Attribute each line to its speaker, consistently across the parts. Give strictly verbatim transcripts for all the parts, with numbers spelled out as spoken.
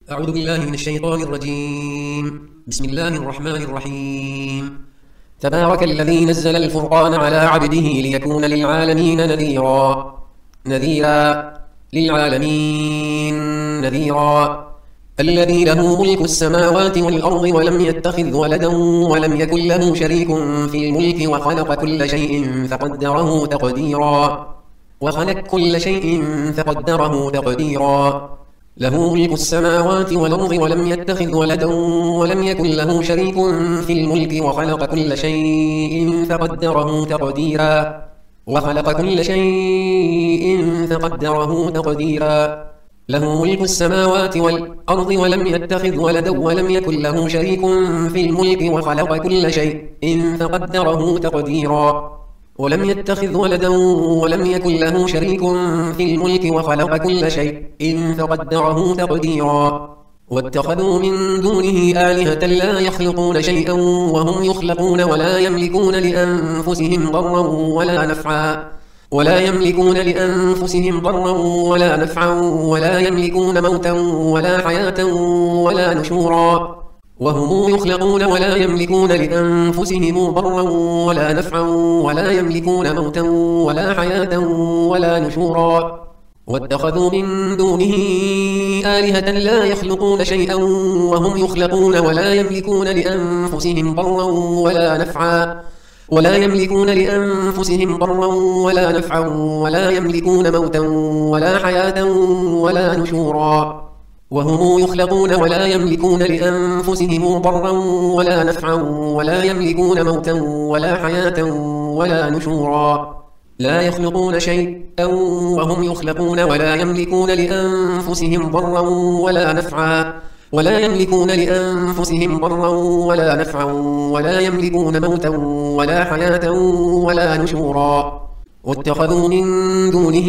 Speaker 1: أعوذ بالله من الشيطان الرجيم. بسم الله الرحمن الرحيم. تبارك الذي نزل الفرقان على عبده ليكون للعالمين نذيرا نذيرا للعالمين نذيرا الذي له ملك السماوات والأرض ولم يتخذ ولدا ولم يكن له شريك في الملك وخلق كل شيء فقدره تقديرا وخلق كل شيء فقدره تقديرا له ملك السماوات والأرض ولم يتخذ ولدا ولم يكن له شريك في الملك وخلق كل شيء فقدره تقديرا وخلق كل شيء فقدره تقديرا له ملك السماوات والأرض ولم يتخذ ولدا ولم يكن له شريك في الملك وخلق كل شيء فقدره تقديرا ولم يتخذ ولدا ولم يكن له شريك في الملك وخلق كل شيء فقدره تقديرا واتخذوا من دونه آلهة لا يخلقون شيئا وهم يخلقون ولا يملكون لأنفسهم ضرا ولا نفعا ولا يملكون لأنفسهم ضرا ولا نفعا ولا يملكون موتا ولا حياة ولا نشورا وهم يخلقون ولا يملكون لأنفسهم ضرا ولا نفعا ولا يملكون موتا ولا حياة ولا نشورا واتخذوا من دونه آلهة لا يخلقون شيئا وهم يخلقون ولا يملكون لأنفسهم ضرا ولا نفعا ولا يملكون لأنفسهم ضرا ولا نفعا ولا يملكون موتا ولا حياة ولا نشورا وهم يخلقون ولا يملكون لأنفسهم ضرا ولا نفعا ولا يملكون موتا ولا حياة ولا نشورا لا يخلقون شيئا وهم يخلقون ولا يملكون لأنفسهم ضرا ولا نفعا ولا يملكون لأنفسهم ضرا ولا نفعا ولا يملكون موتا ولا حياة ولا نشورا واتخذوا من دونه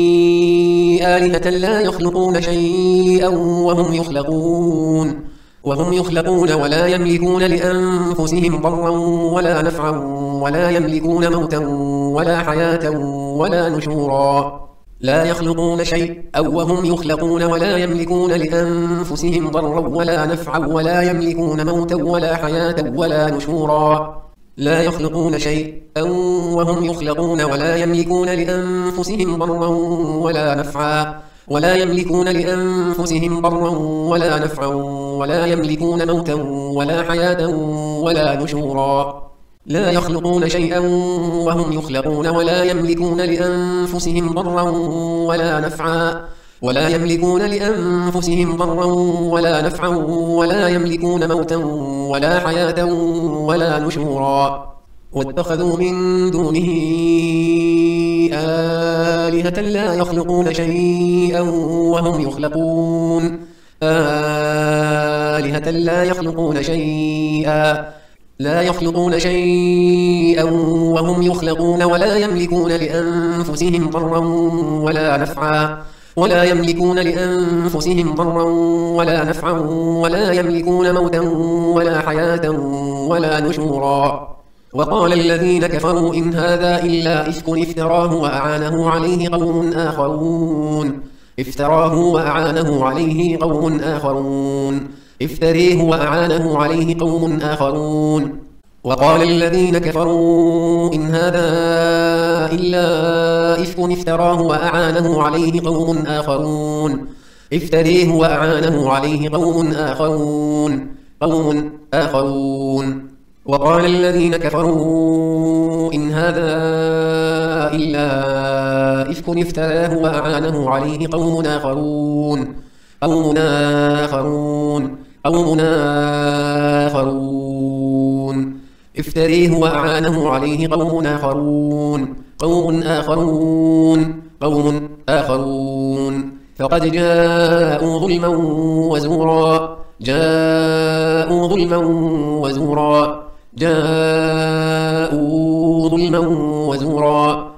Speaker 1: آلهة لا يخلقون شيئا وهم يخلقون وهم يخلقون ولا يملكون لأنفسهم ضرا ولا نفعا ولا يملكون موتا ولا حياة ولا نشورا لا يخلقون شيئا وهم يخلقون ولا يملكون لأنفسهم ضرا ولا نفعا ولا يملكون موتا ولا حياة ولا نشورا لا يخلقون شيئا وهم يخلقون ولا يملكون لأنفسهم ضرا ولا نفعا ولا يملكون لأنفسهم ضرا ولا نفعا ولا يملكون موتا ولا حياة ولا نشورا لا يخلقون شيئا وهم يخلقون ولا يملكون لأنفسهم ضرا ولا نفعا ولا يملكون لأنفسهم ضرا ولا نفعا ولا يملكون موتا ولا حياة ولا نشورا واتخذوا من دونه آلهة لا يخلقون شيئا وهم يخلقون آلهة لا يخلقون شيئا لا يخلقون شيئا وهم يخلقون ولا يملكون لأنفسهم ضرا ولا نفعا ولا يملكون لأنفسهم ضرا ولا نفعا ولا يملكون موتا ولا حياة ولا نشورا وقال الذين كفروا إن هذا إلا إفك افتراه وأعانه عليه قوم آخرون افتراه وأعانه عليه قوم آخرون افتريه وأعانه عليه قوم آخرون وقال الذين كفروا إن هذا إلا إفك افتراه وأعانه عليه قوم آخرون افتريه وأعانه عليه قوم آخرون قوم آخرون وقال الذين كفروا إن هذا إلا إفك افتراه وأعانه عليه قوم آخرون قوم آخرون قوم آخرون افتريه وأعانه عليه قوم آخرون قوم آخرون قوم آخرون فقد جاءوا ظلما وزورا جاءوا ظلما وزورا جاءوا ظلما وزورا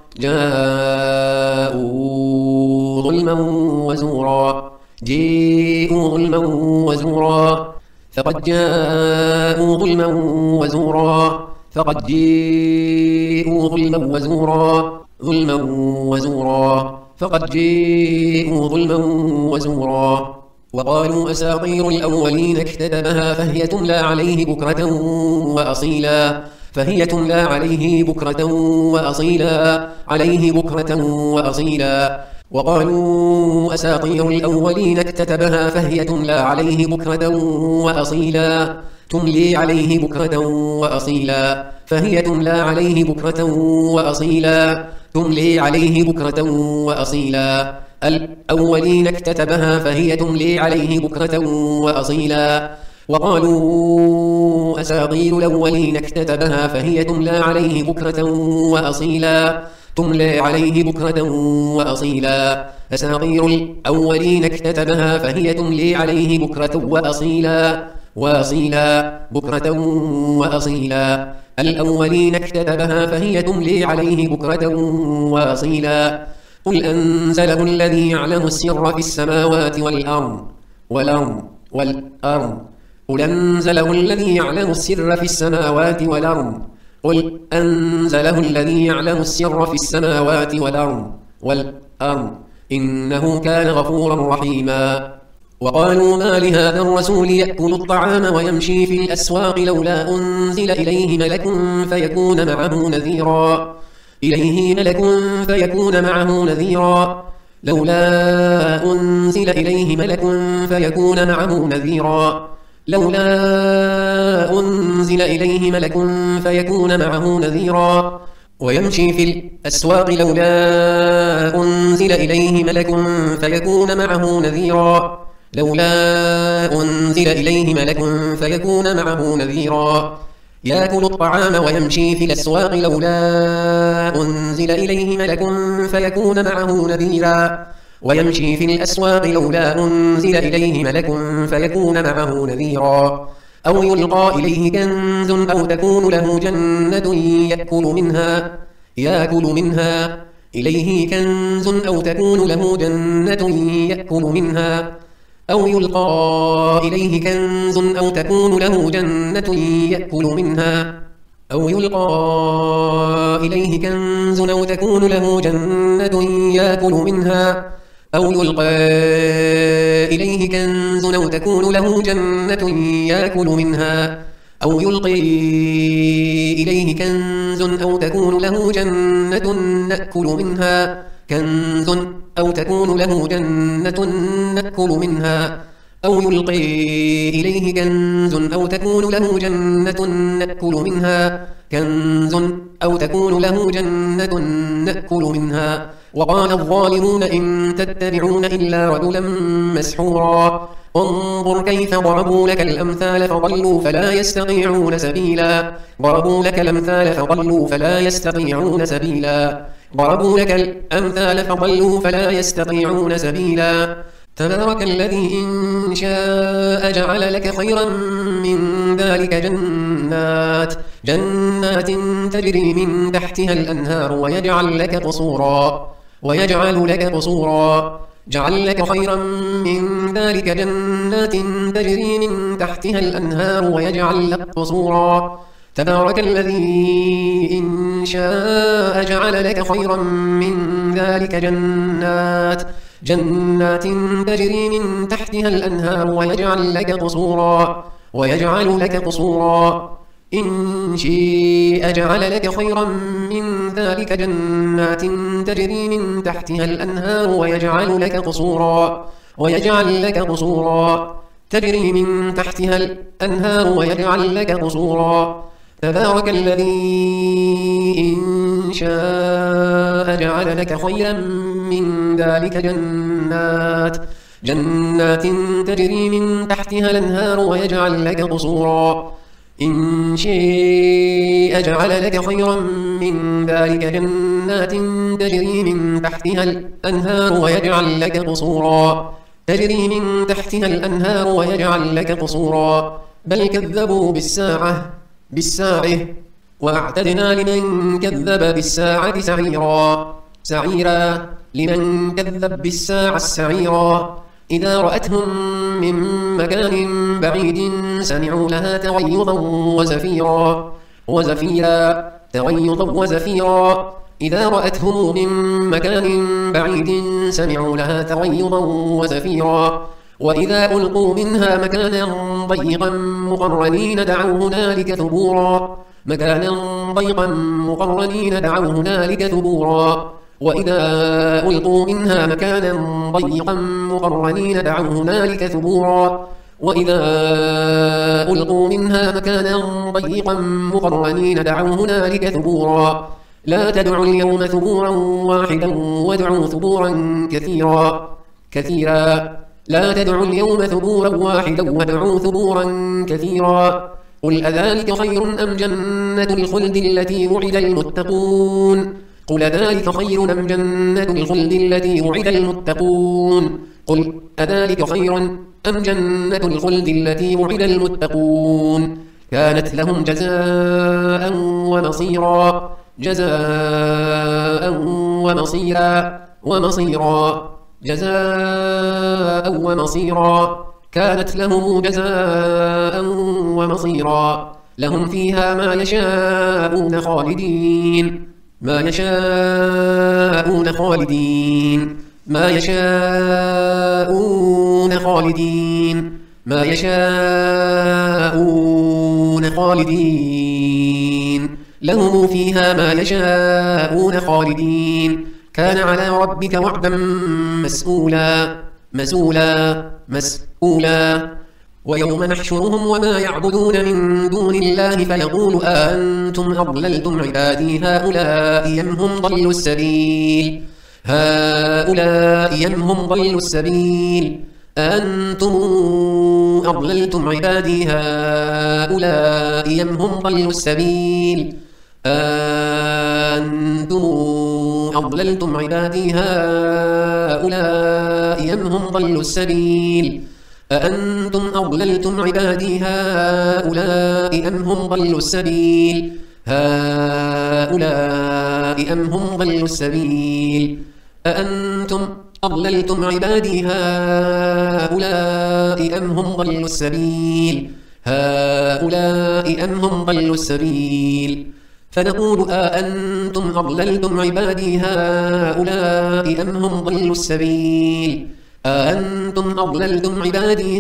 Speaker 1: جاءوا ظلما وزورا جاءوا ظلما وزورا فقد جاءوا ظلما وزورا فقد جاءوا ظلما وزورا ظلما وزورا فقد جاءوا ظلما وزورا وقالوا أساطير الأولين اكتتبها فهي تملى عليه بكرة وأصيلا فهي تملى عليه بكرة وأصيلا عليه بكرة وأصيلا وقالوا أساطير الأولين اكتتبها فهي تملى عليه بكرة وأصيلا تملي عليه بكرة وأصيلا فهي تملى عليه بكرة وأصيلا تملي عليه بكرة وأصيلا الأولين اكتتبها فهي تملي عليه بكرة وأصيلا وقالوا أساطير الأولين اكتتبها فهي تملى عليه بكرة وأصيلا تملي عليه بكرة وأصيلا أساطير الأولين اكتتبها فهي تملي عليه بكرة وأصيلا وأصيلا بكرة وأصيلا الأولين اكتتبها فهي تملي عليه بكرة وأصيلا قل أنزله الذي يعلم السر في السماوات والأرض والأرض والأرض قل أنزله الذي يعلم السر في السماوات والأرض قل أنزله الذي يعلم السر في السماوات والأرض والأرض إنه كان غفورا رحيما وقالوا ما لهذا الرسول يأكل الطعام ويمشي في الأسواق لولا أنزل إليه ملك فيكون معه نذيرا إليه ملك فيكون معه نذيرا لولا أنزل إليه ملك فيكون معه نذيرا لولا أنزل إليه ملك فيكون معه نذيرا ويمشي في الأسواق لولا أنزل إليه ملك فيكون معه نذيرا لولا أنزل إليه ملك فيكون معه نذيرا يأكل الطعام ويمشي في الأسواق لولا أنزل إليه ملك فيكون معه نذيرا ويمشي في الأسواق لولا أنزل إليه ملك فيكون معه نذيرا أو يلقى إليه كنز أو تكون له جنة يأكل منها يأكل منها إليه كنز أو تكون له جنة يأكل منها أو يلقى إليه كنز أو تكون له جنة يأكل منها أو يلقى إليه كنز أو تكون له جنة يأكل منها أو يلقى إليه كنز أو تكون له جنة يأكل منها أو يلقي إليه كنز أو تكون له جنة نأكل منها كنز أو تكون له جنة نأكل منها أو يلقي إليه كنز أو تكون له جنة نأكل منها كنز أو تكون له جنة نأكل منها وقال الظالمون إن تتبعون إلا رجلا مسحورا انظر كيف ضربوا لك الأمثال فضلوا فلا يستطيعون سبيلا ضربوا لك الأمثال فضلوا فلا يستطيعون سبيلا ضربوا لك الأمثال فضلوا فلا يستطيعون سبيلا تبارك الذي إن شاء جعل لك خيرا من ذلك جنات جنات تجري من تحتها الأنهار ويجعل لك قصورا ويجعل لك قصورا جعل لك خيرا من ذلك جنات تجري من تحتها الأنهار ويجعل لك قصورا تبارك الذي إن شاء جعل لك خيرا من ذلك جنات جنات تجري من تحتها الأنهار ويجعل لك قصورا ويجعل لك قصورا إن شاء جعل لك خيرا من ذلك جنات تجري من تحتها الأنهار ويجعل لك قصورا ويجعل لك قصورا تجري من تحتها الأنهار ويجعل لك قصورا تبارك الذي إن شاء جعل لك خيرا من ذلك جنات جنات تجري من تحتها الأنهار ويجعل لك قصورا إن شاء جعل لك خيرا من ذلك جنات تجري من تحتها الأنهار ويجعل لك قصورا تجري من تحتها الأنهار ويجعل لك قصورا بل كذبوا بالساعة بالساعة وأعتدنا لمن كذب بالساعة سعيرا سعيرا لمن كذب بالساعة السعيرا إذا رأتهم من مكان بعيد سمعوا لها تغيظا وزفيرا وزفيرا تغيظا وزفيرا إذا رأتهم من مكان بعيد سمعوا لها تغيظا وزفيرا وإذا ألقوا منها مكانا ضيقا مقرنين دعوا هنالك ثبورا مكانا ضيقا مقرنين دعوا هنالك ثبورا وإذا ألقوا منها مكانا ضيقا مقرنين دعوا هنالك ثبورا وإذا ألقوا منها مكانا ضيقا مقرنين دعوا هنالك ثبورا لا تدعوا اليوم ثبورا واحدا وادعوا ثبورا كثيرا كثيرا لا تدعوا اليوم ثبورا واحدا وادعوا ثبورا كثيرا قل أذلك خير أم جنة الخلد التي وعد المتقون قل أذلك خير أم جنة الخلد التي وعد المتقون قل أذلك خير أم جنة الخلد التي وعد المتقون كانت لهم جزاء ومصيرا جزاء ومصيرا ومصيرا جزاء ومصيرا كانت لهم جزاء ومصيرا لهم فيها ما يشاءون خالدين ما يشاءون خالدين ما يشاءون خالدين ما يشاءون خالدين لهم فيها ما يشاءون خالدين كان على ربك وعدا مسؤولا مسؤولا مسؤولا ويوم نحشرهم وما يعبدون من دون الله فيقول أأنتم أضللتم عبادي هؤلاء أم هم ضلوا السبيل هؤلاء أم هم ضلوا السبيل أأنتم أضللتم عبادي هؤلاء أم هم ضلوا السبيل أأنتم أضللتم عبادي هؤلاء أم هم ضلوا السبيل أأنتم أضللتم عبادي هؤلاء أم هم ضلوا السبيل هؤلاء أم هم ضلوا السبيل أأنتم أضللتم عبادي هؤلاء أم هم ضلوا السبيل هؤلاء أم هم ضلوا السبيل فنقول أأنتم أضللتم عبادي هؤلاء أم هم ضلوا السبيل أأنتم أضللتم عبادي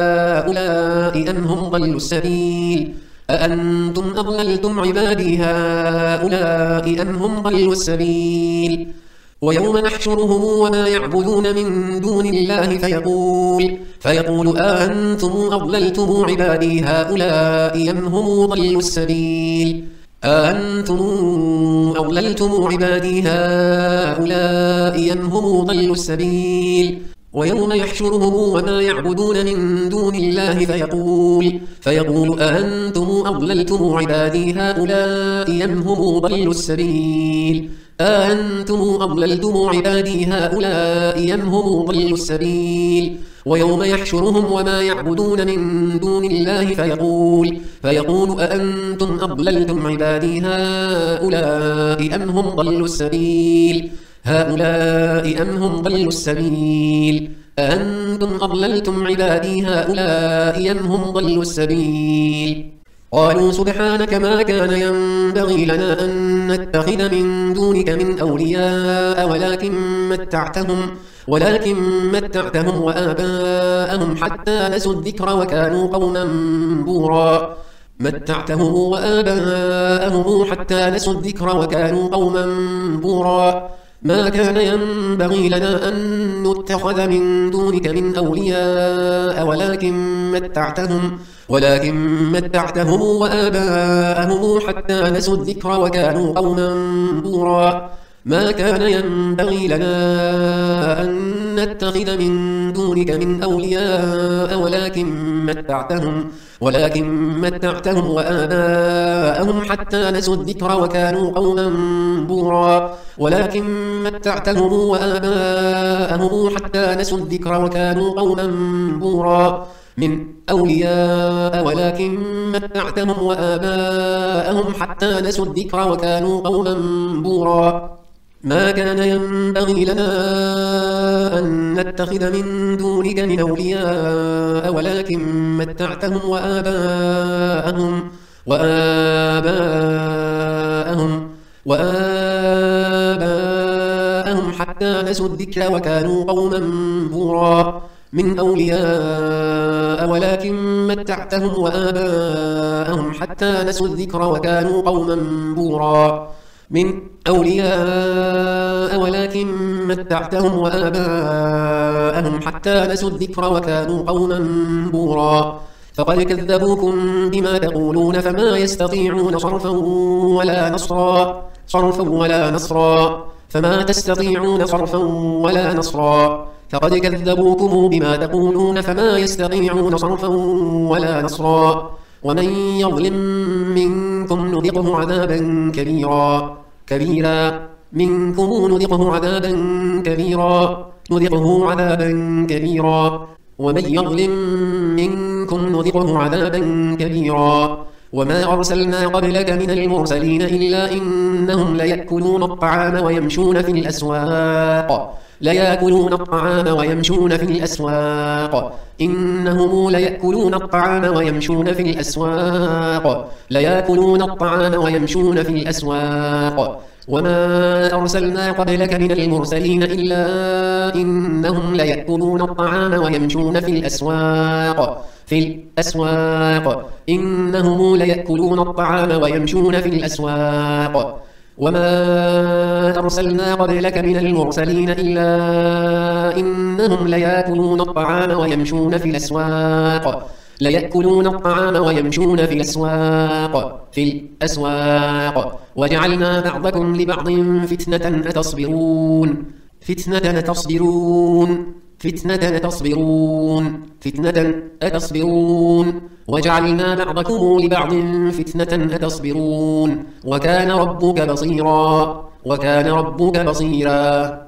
Speaker 1: هؤلاء أم هم ضلوا السبيل أأنتم أضللتم عبادي هؤلاء أم هم ضلوا السبيل ويوم نحشرهم وما يعبدون من دون الله فيقول فيقول أأنتم أضللتم عبادي هؤلاء أم هم ضلوا السبيل أأنتم أضللتم عبادي هؤلاء أم هم ضلوا السبيل ويوم يحشرهم وما يعبدون من دون الله فيقول فيقول أأنتم أضللتم عبادي هؤلاء أم هم ضلوا السبيل أأنتم أضللتم عبادي هؤلاء أم هم ضلوا السبيل ويوم يحشرهم وما يعبدون من دون الله فيقول فيقول أأنتم أضللتم عبادي هؤلاء أم هم ضلوا السبيل هؤلاء أم هم ضلوا السبيل أأنتم أضللتم عبادي هؤلاء أم هم ضلوا السبيل قالوا سبحانك ما كان ينبغي لنا أن نتخذ من دونك من أولياء ولكن متعتهم ولكن متعتهم وآباءهم حتى نسوا الذكر وكانوا قوما بورا متعتهم وآباءهم حتى نسوا الذكر وكانوا قوما بورا ما كان ينبغي لنا أن نتخذ من دونك من أولياء ولكن متعتهم ولكن متعتهم وآباءهم حتى نسوا الذكر وكانوا قوما بورا ما كان ينبغي لنا أن نتخذ من دونك من أولياء ولكن متعتهم ولكن متعتهم وآباءهم حتى نسوا الذكر وكانوا قوما بورا ولكن متعتهم وآباءهم حتى نسوا الذكر وكانوا قوما بورا من أولياء ولكن متعتهم وآباءهم حتى نسوا الذكر وكانوا قوما بورا ما كان ينبغي لنا أن نتخذ من دونك من أولياء ولكن متعتهم وآباءهم وآباءهم وآباءهم حتى نسوا الذكر وكانوا قوما بورا من أولياء ولكن متعتهم وآباءهم حتى نسوا الذكر وكانوا قوما بورا من أولياء ولكن متعتهم وآباءهم حتى نسوا الذكر وكانوا قوما بورا فقد كذبوكم بما تقولون فما يستطيعون صرفا ولا نصرا صرفا ولا نصرا فما تستطيعون صرفا ولا نصرا فقد كذبوكم بما تقولون فما يستطيعون صرفا ولا نصرا ومن يظلم منكم نذقه عذابا كبيرا كبيرا منكم نذقه عذابا كبيرا نذقه عذابا كبيرا ومن يظلم منكم نذقه عذابا كبيرا وما أرسلنا قبلك من المرسلين إلا إنهم ليأكلون الطعام ويمشون في الأسواق ليأكلون الطعام ويمشون في الأسواق إنهم ليأكلون الطعام ويمشون في الأسواق ليأكلون الطعام ويمشون في الأسواق وما أرسلنا قبلك من المرسلين إلا إنهم ليأكلون الطعام ويمشون في الأسواق في الأسواق إنهم ليأكلون الطعام ويمشون في الأسواق وما أرسلنا قبلك من المرسلين إلا إنهم ليأكلون الطعام ويمشون في الأسواق ليأكلون الطعام ويمشون في الأسواق في الأسواق وجعلنا بعضكم لبعض فتنة أتصبرون فتنة أتصبرون فتنة أتصبرون فتنة أتصبرون وجعلنا بعضكم لبعض فتنة أتصبرون وكان ربك بصيرا وكان ربك بصيرا